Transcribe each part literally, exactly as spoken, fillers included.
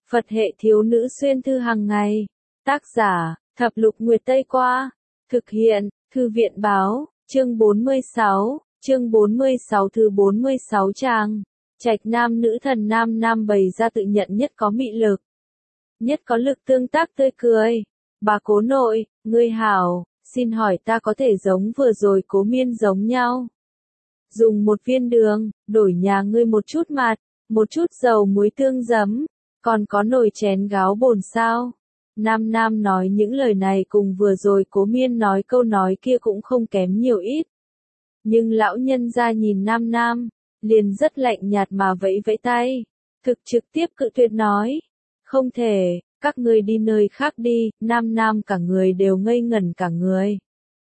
Phật hệ thiếu nữ xuyên thư hàng ngày. Tác giả, Thập Lục Nguyệt Tây Qua. Thực hiện, Thư viện Báo, chương bốn mươi sáu, chương bốn mươi sáu thứ bốn mươi sáu trang. Trạch nam nữ thần nam nam bày ra tự nhận nhất có mị lực. Nhất có lực tương tác tươi cười. Bà cố nội, ngươi hảo, xin hỏi ta có thể giống vừa rồi Cố Miên giống nhau. Dùng một viên đường, đổi nhà ngươi một chút mặt, một chút dầu muối tương giấm, còn có nồi chén gáo bồn sao. Nam Nam nói những lời này cùng vừa rồi Cố Miên nói câu nói kia cũng không kém nhiều ít. Nhưng lão nhân ra nhìn Nam Nam, liền rất lạnh nhạt mà vẫy vẫy tay, thực trực tiếp cự tuyệt nói, không thể, các ngươi đi nơi khác đi. Nam Nam cả người đều ngây ngẩn cả người.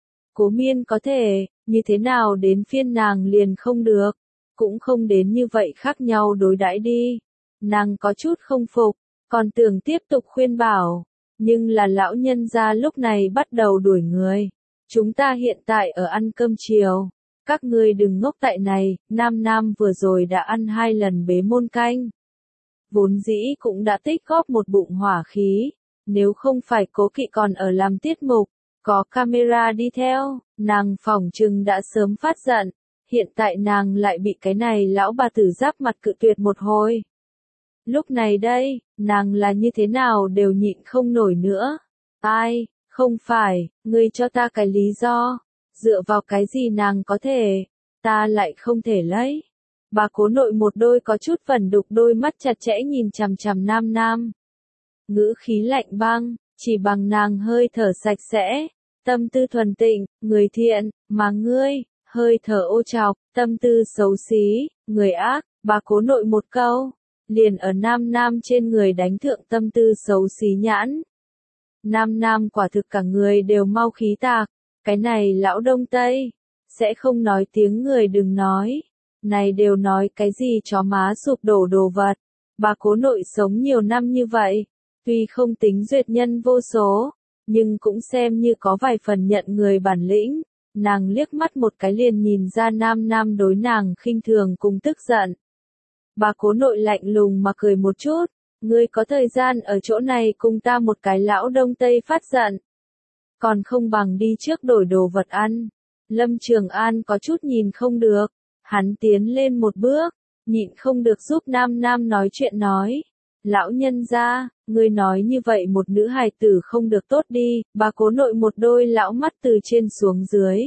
Cố Miên có thể, như thế nào đến phiên nàng liền không được, cũng không đến như vậy khác nhau đối đãi đi. Nàng có chút không phục, còn tưởng tiếp tục khuyên bảo, nhưng là lão nhân gia lúc này bắt đầu đuổi người. Chúng ta hiện tại ở ăn cơm chiều, các ngươi đừng ngốc tại này. Nam Nam vừa rồi đã ăn hai lần bế môn canh, vốn dĩ cũng đã tích góp một bụng hỏa khí, nếu không phải Cố Kỵ còn ở làm tiết mục, có camera đi theo, nàng phỏng chừng đã sớm phát giận. Hiện tại nàng lại bị cái này lão bà tử giáp mặt cự tuyệt một hồi. Lúc này đây, nàng là như thế nào đều nhịn không nổi nữa. Ai, không phải, ngươi cho ta cái lý do, dựa vào cái gì nàng có thể, ta lại không thể lấy. Bà cố nội một đôi có chút vẩn đục đôi mắt chặt chẽ nhìn chằm chằm Nam Nam. Ngữ khí lạnh băng, chỉ bằng nàng hơi thở sạch sẽ, tâm tư thuần tịnh, người thiện, mà ngươi, hơi thở ô trọc, tâm tư xấu xí, người ác. Bà cố nội một câu, liền ở Nam Nam trên người đánh thượng tâm tư xấu xí nhãn. Nam Nam quả thực cả người đều mau khí tạc, cái này lão Đông Tây, sẽ không nói tiếng người đừng nói, này đều nói cái gì chó má sụp đổ đồ vật. Bà cố nội sống nhiều năm như vậy, tuy không tính duyệt nhân vô số, nhưng cũng xem như có vài phần nhận người bản lĩnh. Nàng liếc mắt một cái liền nhìn ra Nam Nam đối nàng khinh thường cùng tức giận. Bà cố nội lạnh lùng mà cười một chút, ngươi có thời gian ở chỗ này cùng ta một cái lão Đông Tây phát giận, còn không bằng đi trước đổi đồ vật ăn. Lâm Trường An có chút nhìn không được, hắn tiến lên một bước, nhịn không được giúp Nam Nam nói chuyện nói, lão nhân gia, ngươi nói như vậy một nữ hài tử không được tốt đi. Bà cố nội một đôi lão mắt từ trên xuống dưới,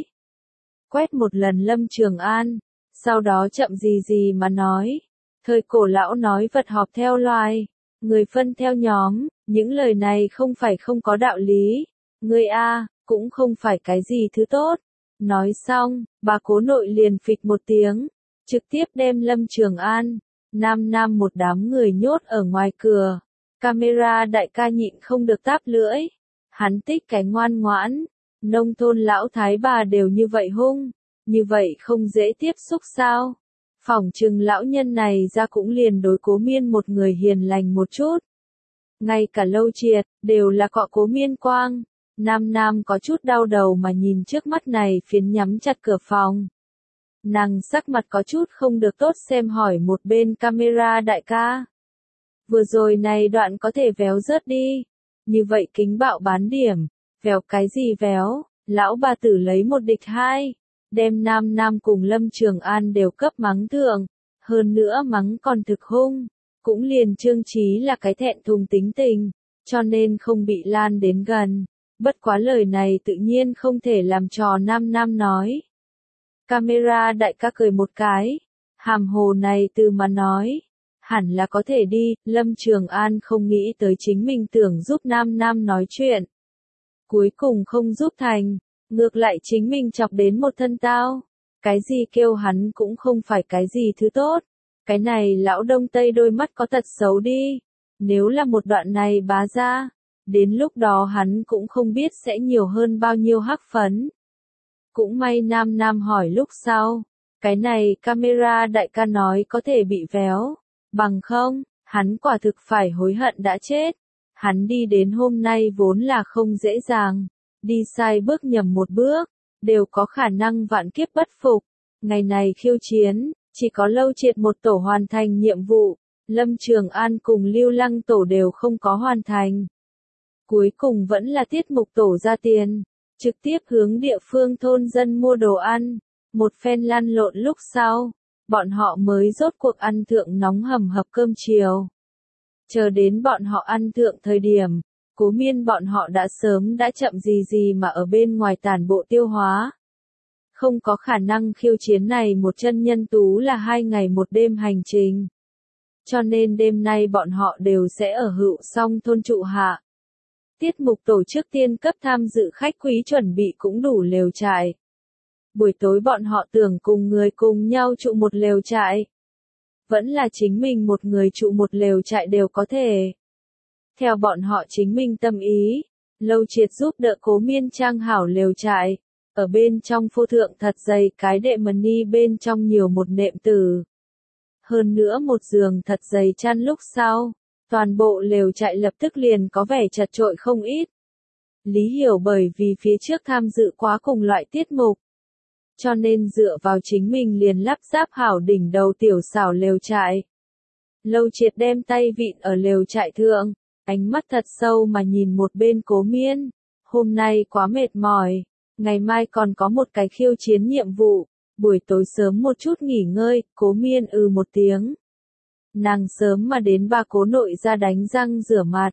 quét một lần Lâm Trường An, sau đó chậm gì gì mà nói, thời cổ lão nói vật họp theo loài, người phân theo nhóm, những lời này không phải không có đạo lý, ngươi a, cũng không phải cái gì thứ tốt. Nói xong, bà cố nội liền phịch một tiếng, trực tiếp đem Lâm Trường An, Nam Nam một đám người nhốt ở ngoài cửa. Camera đại ca nhịn không được táp lưỡi, hắn tích cái ngoan ngoãn, nông thôn lão thái bà đều như vậy hung, như vậy không dễ tiếp xúc sao. Phỏng chừng lão nhân này ra cũng liền đối Cố Miên một người hiền lành một chút. Ngay cả Lâu Triệt, đều là cọ Cố Miên quang. Nam Nam có chút đau đầu mà nhìn trước mắt này phiến nhắm chặt cửa phòng. Nàng sắc mặt có chút không được tốt xem hỏi một bên camera đại ca. Vừa rồi này đoạn có thể véo rớt đi. Như vậy kính bạo bán điểm, véo cái gì véo, lão bà tử lấy một địch hai. Đem Nam Nam cùng Lâm Trường An đều cấp mắng thượng, hơn nữa mắng còn thực hung, cũng liền Trương Chí là cái thẹn thùng tính tình, cho nên không bị lan đến gần. Bất quá lời này tự nhiên không thể làm trò Nam Nam nói. Camera đại ca cười một cái, hàm hồ này từ mà nói, hẳn là có thể đi. Lâm Trường An không nghĩ tới chính mình tưởng giúp Nam Nam nói chuyện, cuối cùng không giúp thành. Ngược lại chính mình chọc đến một thân tao, cái gì kêu hắn cũng không phải cái gì thứ tốt. Cái này lão Đông Tây đôi mắt có tật xấu đi, nếu là một đoạn này bá ra, đến lúc đó hắn cũng không biết sẽ nhiều hơn bao nhiêu hắc phấn. Cũng may Nam Nam hỏi lúc sau, cái này camera đại ca nói có thể bị véo, bằng không, hắn quả thực phải hối hận đã chết. Hắn đi đến hôm nay vốn là không dễ dàng. Đi sai bước nhầm một bước, đều có khả năng vạn kiếp bất phục. Ngày này khiêu chiến, chỉ có Lâu Triệt một tổ hoàn thành nhiệm vụ, Lâm Trường An cùng Lưu Lăng Tổ đều không có hoàn thành. Cuối cùng vẫn là Tiết Mục Tổ ra tiền, trực tiếp hướng địa phương thôn dân mua đồ ăn. Một phen lăn lộn lúc sau, bọn họ mới rốt cuộc ăn thượng nóng hầm hập cơm chiều. Chờ đến bọn họ ăn thượng thời điểm, Cố Miên bọn họ đã sớm đã chậm gì gì mà ở bên ngoài tản bộ tiêu hóa. Không có khả năng khiêu chiến này một chân nhân tú là hai ngày một đêm hành trình. Cho nên đêm nay bọn họ đều sẽ ở Hữu Song thôn trụ hạ. Tiết Mục Tổ trước tiên cấp tham dự khách quý chuẩn bị cũng đủ lều trại. Buổi tối bọn họ tưởng cùng người cùng nhau trụ một lều trại. Vẫn là chính mình một người trụ một lều trại đều có thể. Theo bọn họ chính mình tâm ý, Lâu Triệt giúp đỡ Cố Miên trang hảo lều trại. Ở bên trong phô thượng thật dày cái đệm mần ni bên trong nhiều một nệm tử. Hơn nữa một giường thật dày chăn lúc sau, toàn bộ lều trại lập tức liền có vẻ chật chội không ít. Lý Hiểu bởi vì phía trước tham dự quá cùng loại tiết mục, cho nên dựa vào chính mình liền lắp ráp hảo đỉnh đầu tiểu xảo lều trại. Lâu Triệt đem tay vịn ở lều trại thượng, ánh mắt thật sâu mà nhìn một bên Cố Miên. Hôm nay quá mệt mỏi, ngày mai còn có một cái khiêu chiến nhiệm vụ, buổi tối sớm một chút nghỉ ngơi. Cố Miên ừ một tiếng. Nàng sớm mà đến ba Cố nội ra đánh răng rửa mặt.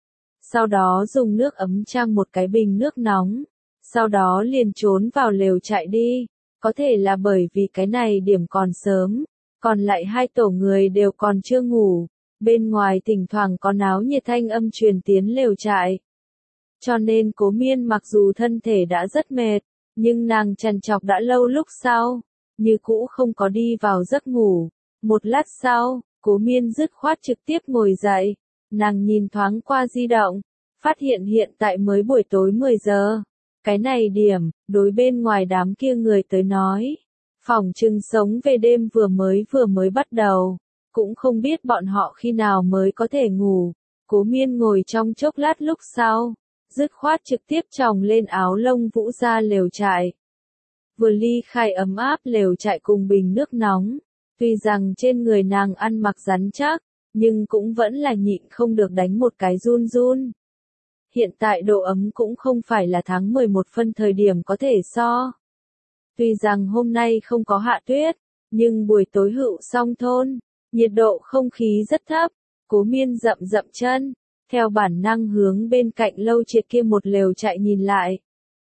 Sau đó dùng nước ấm trang một cái bình nước nóng. Sau đó liền trốn vào lều trại đi. Có thể là bởi vì cái này điểm còn sớm. Còn lại hai tổ người đều còn chưa ngủ. Bên ngoài thỉnh thoảng có náo nhiệt thanh âm truyền tiến lều trại. Cho nên Cố Miên mặc dù thân thể đã rất mệt, nhưng nàng trằn trọc đã lâu lúc sau, như cũ không có đi vào giấc ngủ. Một lát sau, Cố Miên dứt khoát trực tiếp ngồi dậy, nàng nhìn thoáng qua di động, phát hiện hiện tại mới buổi tối mười giờ. Cái này điểm, đối bên ngoài đám kia người tới nói, phỏng chừng sống về đêm vừa mới vừa mới bắt đầu, cũng không biết bọn họ khi nào mới có thể ngủ. Cố Miên ngồi trong chốc lát lúc sau, dứt khoát trực tiếp tròng lên áo lông vũ ra lều trại. Vừa ly khai ấm áp lều trại cùng bình nước nóng, tuy rằng trên người nàng ăn mặc rắn chắc, nhưng cũng vẫn là nhịn không được đánh một cái run run. Hiện tại độ ấm cũng không phải là tháng mười một phân thời điểm có thể so. Tuy rằng hôm nay không có hạ tuyết, nhưng buổi tối Hữu Song thôn, nhiệt độ không khí rất thấp. Cố Miên dậm dậm chân, theo bản năng hướng bên cạnh Lâu Triệt kia một lều trại nhìn lại.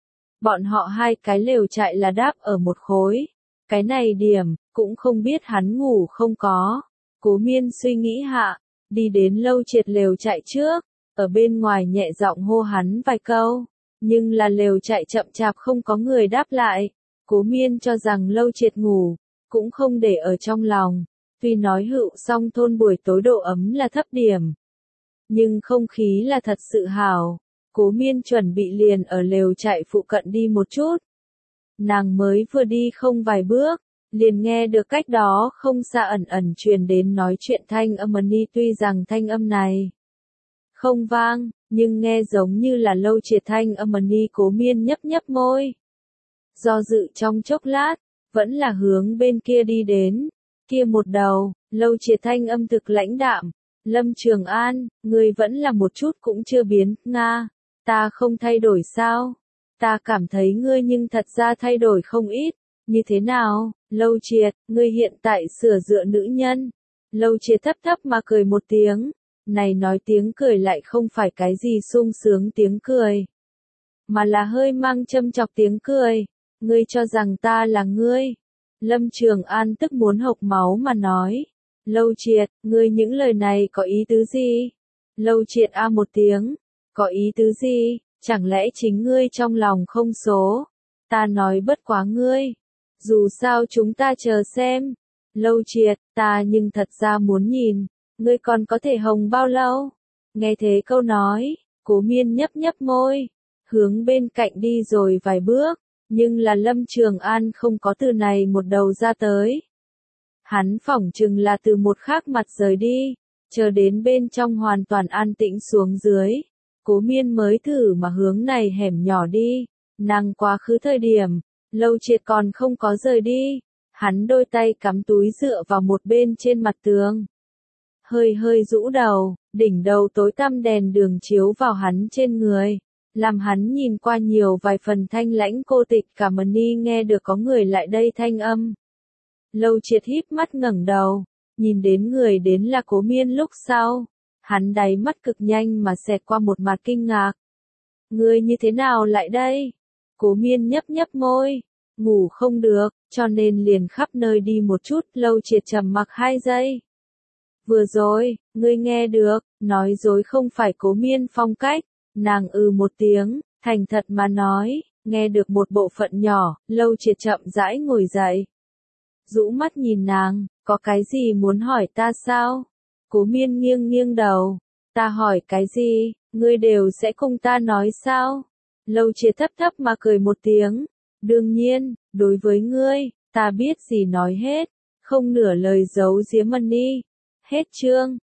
Bọn họ hai cái lều trại là đáp ở một khối. Cái này điểm, cũng không biết hắn ngủ không có. Cố Miên suy nghĩ hạ, đi đến Lâu Triệt lều trại trước, ở bên ngoài nhẹ giọng hô hắn vài câu. Nhưng là lều trại chậm chạp không có người đáp lại. Cố Miên cho rằng Lâu Triệt ngủ, cũng không để ở trong lòng. Tuy nói Hữu Song thôn buổi tối độ ấm là thấp điểm, nhưng không khí là thật sự hảo. Cố Miên chuẩn bị liền ở lều trại phụ cận đi một chút. Nàng mới vừa đi không vài bước, liền nghe được cách đó không xa ẩn ẩn truyền đến nói chuyện thanh âm ni. Tuy rằng thanh âm này không vang, nhưng nghe giống như là Lâu Triệt thanh âm ni. Cố Miên nhấp nhấp môi, do dự trong chốc lát, vẫn là hướng bên kia đi đến. Kia một đầu, Lâu Triệt thanh âm thực lãnh đạm. Lâm Trường An, ngươi vẫn là một chút cũng chưa biến. Nga, ta không thay đổi sao? Ta cảm thấy ngươi nhưng thật ra thay đổi không ít. Như thế nào, Lâu Triệt, ngươi hiện tại sửa dựa nữ nhân. Lâu Triệt thấp thấp mà cười một tiếng. Này nói tiếng cười lại không phải cái gì sung sướng tiếng cười, mà là hơi mang châm chọc tiếng cười. Ngươi cho rằng ta là ngươi? Lâm Trường An tức muốn hộc máu mà nói. Lâu Triệt, ngươi những lời này có ý tứ gì? Lâu Triệt a một tiếng. Có ý tứ gì? Chẳng lẽ chính ngươi trong lòng không số? Ta nói bất quá ngươi. Dù sao chúng ta chờ xem. Lâu Triệt, ta nhưng thật ra muốn nhìn, ngươi còn có thể hồng bao lâu? Nghe thế câu nói, Cố Miên nhấp nhấp môi, hướng bên cạnh đi rồi vài bước, nhưng là Lâm Trường An không có từ này một đầu ra tới. Hắn phỏng chừng là từ một khác mặt rời đi, chờ đến bên trong hoàn toàn an tĩnh xuống dưới. Cố Miên mới thử mà hướng này hẻm nhỏ đi, nàng quá khứ thời điểm, Lâu Triệt còn không có rời đi. Hắn đôi tay cắm túi dựa vào một bên trên mặt tường. hơi hơi rũ đầu, đỉnh đầu tối tăm đèn đường chiếu vào hắn trên người, làm hắn nhìn qua nhiều vài phần thanh lãnh cô tịch. Cả Mân Ni nghe được có người lại đây thanh âm. Lâu Triệt híp mắt ngẩng đầu, nhìn đến người đến là Cố Miên lúc sau, hắn đáy mắt cực nhanh mà xẹt qua một mặt kinh ngạc. Ngươi như thế nào lại đây? Cố Miên nhấp nhấp môi, ngủ không được, cho nên liền khắp nơi đi một chút. Lâu Triệt trầm mặc hai giây. Vừa rồi, ngươi nghe được, nói dối không phải Cố Miên phong cách, nàng ừ một tiếng, thành thật mà nói, nghe được một bộ phận nhỏ. Lâu Triệt chậm rãi ngồi dậy, rũ mắt nhìn nàng, có cái gì muốn hỏi ta sao? Cố Miên nghiêng nghiêng đầu, ta hỏi cái gì, ngươi đều sẽ cùng ta nói sao? Lâu Triệt thấp thấp mà cười một tiếng, đương nhiên, đối với ngươi, ta biết gì nói hết, không nửa lời giấu giếm Mân Ni. Hết chương.